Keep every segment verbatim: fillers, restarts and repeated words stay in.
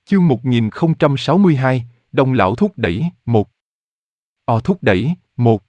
Chương một nghìn không trăm sáu mươi hai, Đông lão thúc đẩy, một. O thúc đẩy, một.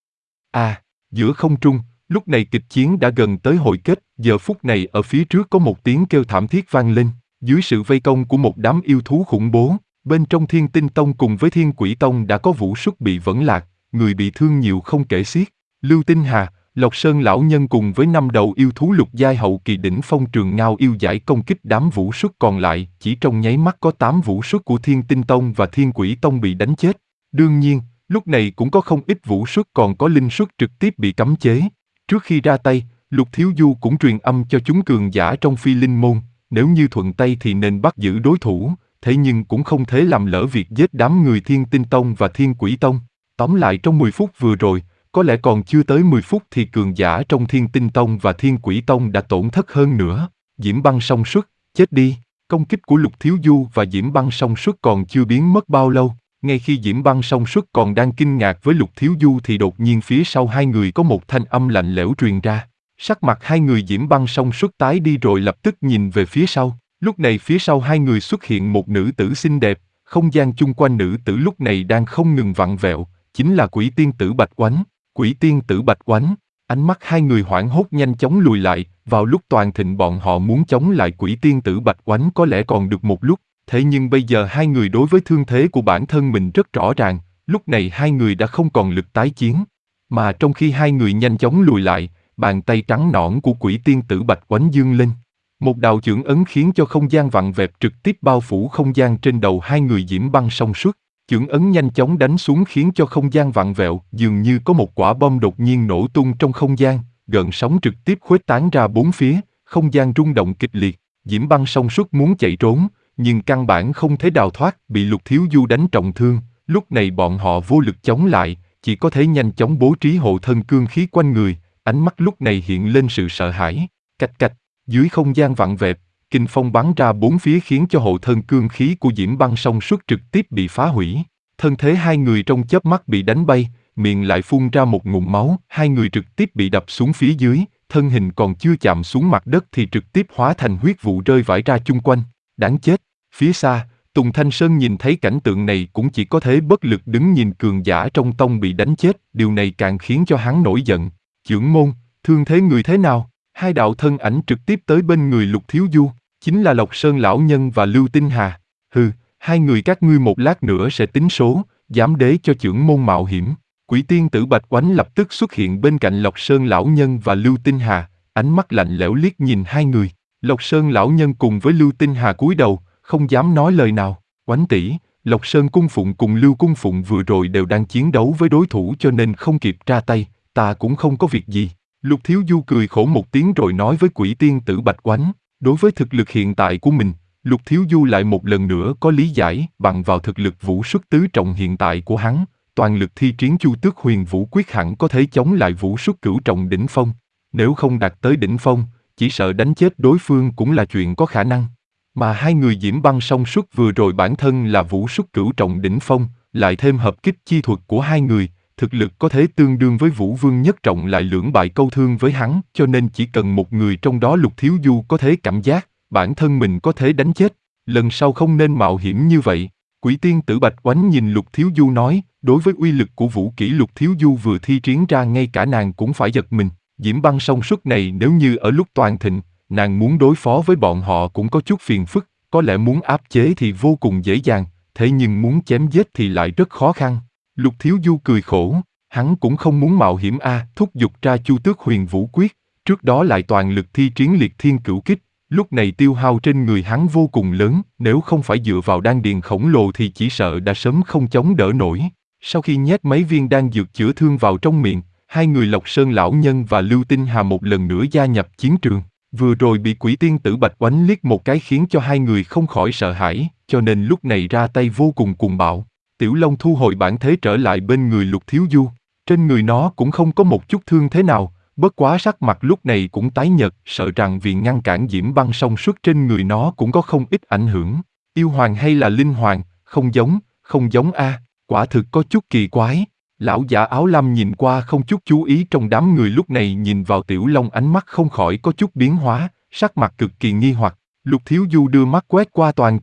À, giữa không trung, lúc này kịch chiến đã gần tới hồi kết, giờ phút này ở phía trước có một tiếng kêu thảm thiết vang lên, dưới sự vây công của một đám yêu thú khủng bố, bên trong Thiên Tinh Tông cùng với Thiên Quỷ Tông đã có vũ xuất bị vẫn lạc, người bị thương nhiều không kể xiết. Lưu Tinh Hà, Lộc Sơn lão nhân cùng với năm đầu yêu thú lục giai hậu kỳ đỉnh phong Trường Ngao yêu giải công kích đám vũ xuất còn lại, chỉ trong nháy mắt có tám vũ xuất của Thiên Tinh Tông và Thiên Quỷ Tông bị đánh chết. Đương nhiên, lúc này cũng có không ít vũ xuất còn có linh xuất trực tiếp bị cấm chế. Trước khi ra tay, Lục Thiếu Du cũng truyền âm cho chúng cường giả trong Phi Linh môn, nếu như thuận tay thì nên bắt giữ đối thủ, thế nhưng cũng không thể làm lỡ việc giết đám người Thiên Tinh Tông và Thiên Quỷ Tông. Tóm lại trong mười phút vừa rồi, có lẽ còn chưa tới mười phút thì cường giả trong Thiên Tinh Tông và Thiên Quỷ Tông đã tổn thất hơn nữa. Diễm Băng song xuất, chết đi. Công kích của Lục Thiếu Du và Diễm Băng song xuất còn chưa biến mất bao lâu. Ngay khi Diễm Băng song xuất còn đang kinh ngạc với Lục Thiếu Du thì đột nhiên phía sau hai người có một thanh âm lạnh lẽo truyền ra. Sắc mặt hai người Diễm Băng song xuất tái đi rồi lập tức nhìn về phía sau. Lúc này phía sau hai người xuất hiện một nữ tử xinh đẹp, không gian chung quanh nữ tử lúc này đang không ngừng vặn vẹo, chính là Quỷ Tiên Tử Bạch Oánh. Quỷ Tiên Tử Bạch Oánh, ánh mắt hai người hoảng hốt nhanh chóng lùi lại, vào lúc toàn thịnh bọn họ muốn chống lại Quỷ Tiên Tử Bạch Oánh có lẽ còn được một lúc, thế nhưng bây giờ hai người đối với thương thế của bản thân mình rất rõ ràng, lúc này hai người đã không còn lực tái chiến. Mà trong khi hai người nhanh chóng lùi lại, bàn tay trắng nõn của Quỷ Tiên Tử Bạch Oánh dương lên. Một đạo chưởng ấn khiến cho không gian vặn vẹo trực tiếp bao phủ không gian trên đầu hai người Diễm Băng song xuất. Chưởng ấn nhanh chóng đánh xuống khiến cho không gian vặn vẹo, dường như có một quả bom đột nhiên nổ tung trong không gian, gợn sóng trực tiếp khuếch tán ra bốn phía, không gian rung động kịch liệt. Diễm Băng song xuất muốn chạy trốn, nhưng căn bản không thể đào thoát, bị Lục Thiếu Du đánh trọng thương. Lúc này bọn họ vô lực chống lại, chỉ có thể nhanh chóng bố trí hộ thân cương khí quanh người. Ánh mắt lúc này hiện lên sự sợ hãi. Cạch cạch, dưới không gian vặn vẹo, kinh phong bắn ra bốn phía khiến cho hộ thân cương khí của Diễm Băng song xuất trực tiếp bị phá hủy. Thân thế hai người trong chớp mắt bị đánh bay, miệng lại phun ra một ngụm máu, hai người trực tiếp bị đập xuống phía dưới, thân hình còn chưa chạm xuống mặt đất thì trực tiếp hóa thành huyết vụ rơi vãi ra chung quanh. Đáng chết. Phía xa, Tùng Thanh Sơn nhìn thấy cảnh tượng này cũng chỉ có thể bất lực đứng nhìn cường giả trong tông bị đánh chết, điều này càng khiến cho hắn nổi giận. Chưởng môn, thương thế người thế nào? Hai đạo thân ảnh trực tiếp tới bên người Lục Thiếu Du, chính là Lộc Sơn lão nhân và Lưu Tinh Hà. Hừ, hai người các ngươi một lát nữa sẽ tính số, dám đế cho chưởng môn mạo hiểm. Quỷ Tiên Tử Bạch Oánh lập tức xuất hiện bên cạnh Lộc Sơn lão nhân và Lưu Tinh Hà, ánh mắt lạnh lẽo liếc nhìn hai người. Lộc Sơn lão nhân cùng với Lưu Tinh Hà cúi đầu, không dám nói lời nào. Oánh tỷ, Lộc Sơn cung phụng cùng Lưu cung phụng vừa rồi đều đang chiến đấu với đối thủ cho nên không kịp ra tay, ta cũng không có việc gì. Lục Thiếu Du cười khổ một tiếng rồi nói với Quỷ Tiên Tử Bạch Oánh, đối với thực lực hiện tại của mình, Lục Thiếu Du lại một lần nữa có lý giải, bằng vào thực lực vũ xuất tứ trọng hiện tại của hắn, toàn lực thi triển Chu Tước Huyền Vũ Quyết hẳn có thể chống lại vũ xuất cửu trọng đỉnh phong. Nếu không đạt tới đỉnh phong, chỉ sợ đánh chết đối phương cũng là chuyện có khả năng. Mà hai người Diễm Băng song xuất vừa rồi bản thân là vũ xuất cửu trọng đỉnh phong, lại thêm hợp kích chi thuật của hai người, thực lực có thể tương đương với Vũ Vương nhất trọng lại lưỡng bại câu thương với hắn, cho nên chỉ cần một người trong đó Lục Thiếu Du có thể cảm giác, bản thân mình có thể đánh chết, lần sau không nên mạo hiểm như vậy. Quỷ Tiên Tử Bạch Oánh nhìn Lục Thiếu Du nói, đối với uy lực của vũ kỹ Lục Thiếu Du vừa thi triển ra ngay cả nàng cũng phải giật mình. Diễm Băng song xuất này nếu như ở lúc toàn thịnh, nàng muốn đối phó với bọn họ cũng có chút phiền phức, có lẽ muốn áp chế thì vô cùng dễ dàng, thế nhưng muốn chém giết thì lại rất khó khăn. Lục Thiếu Du cười khổ, hắn cũng không muốn mạo hiểm a, thúc giục ra Chu Tước Huyền Vũ Quyết, trước đó lại toàn lực thi triển Liệt Thiên Cửu Kích, lúc này tiêu hao trên người hắn vô cùng lớn, nếu không phải dựa vào đan điền khổng lồ thì chỉ sợ đã sớm không chống đỡ nổi. Sau khi nhét mấy viên đan dược chữa thương vào trong miệng, hai người Lộc Sơn lão nhân và Lưu Tinh Hà một lần nữa gia nhập chiến trường. Vừa rồi bị Quỷ Tiên Tử Bạch Oánh liếc một cái khiến cho hai người không khỏi sợ hãi, cho nên lúc này ra tay vô cùng cuồng bạo. Tiểu Long thu hồi bản thế trở lại bên người Lục Thiếu Du, trên người nó cũng không có một chút thương thế nào, bất quá sắc mặt lúc này cũng tái nhợt, sợ rằng vì ngăn cản Diễm Băng song xuất trên người nó cũng có không ít ảnh hưởng. Yêu hoàng hay là linh hoàng, không giống, không giống a, quả thực có chút kỳ quái. Lão giả áo lam nhìn qua không chút chú ý trong đám người lúc này nhìn vào Tiểu Long ánh mắt không khỏi có chút biến hóa, sắc mặt cực kỳ nghi hoặc. Lục Thiếu Du đưa mắt quét qua toàn trường,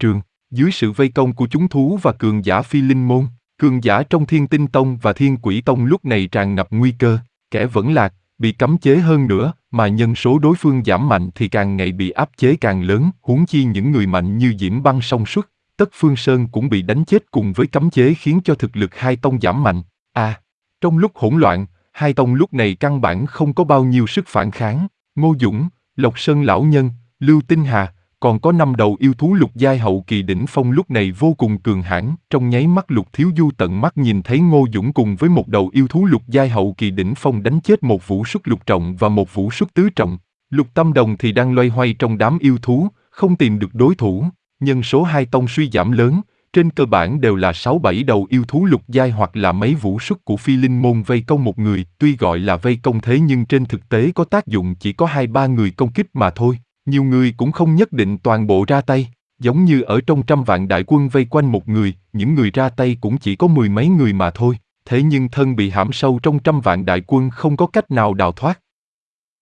Dưới sự vây công của chúng thú và cường giả phi linh môn, cường giả trong Thiên Tinh Tông và Thiên Quỷ Tông lúc này tràn ngập nguy cơ, kẻ vẫn lạc, bị cấm chế hơn nữa, mà nhân số đối phương giảm mạnh thì càng ngày bị áp chế càng lớn, huống chi những người mạnh như Diễm Băng song xuất, Tất Phương Sơn cũng bị đánh chết cùng với cấm chế khiến cho thực lực hai tông giảm mạnh. À, trong lúc hỗn loạn, hai tông lúc này căn bản không có bao nhiêu sức phản kháng. Ngô Dũng, Lộc Sơn lão nhân, Lưu Tinh Hà, còn có năm đầu yêu thú lục giai hậu kỳ đỉnh phong lúc này vô cùng cường hãn. Trong nháy mắt Lục Thiếu Du tận mắt nhìn thấy Ngô Dũng cùng với một đầu yêu thú lục giai hậu kỳ đỉnh phong đánh chết một vũ xuất lục trọng và một vũ xuất tứ trọng. Lục Tâm Đồng thì đang loay hoay trong đám yêu thú, không tìm được đối thủ. Nhân số hai tông suy giảm lớn, trên cơ bản đều là sáu bảy đầu yêu thú lục giai hoặc là mấy vũ xuất của phi linh môn vây công một người. Tuy gọi là vây công thế nhưng trên thực tế có tác dụng chỉ có hai ba người công kích mà thôi. Nhiều người cũng không nhất định toàn bộ ra tay, giống như ở trong trăm vạn đại quân vây quanh một người, những người ra tay cũng chỉ có mười mấy người mà thôi. Thế nhưng thân bị hãm sâu trong trăm vạn đại quân không có cách nào đào thoát.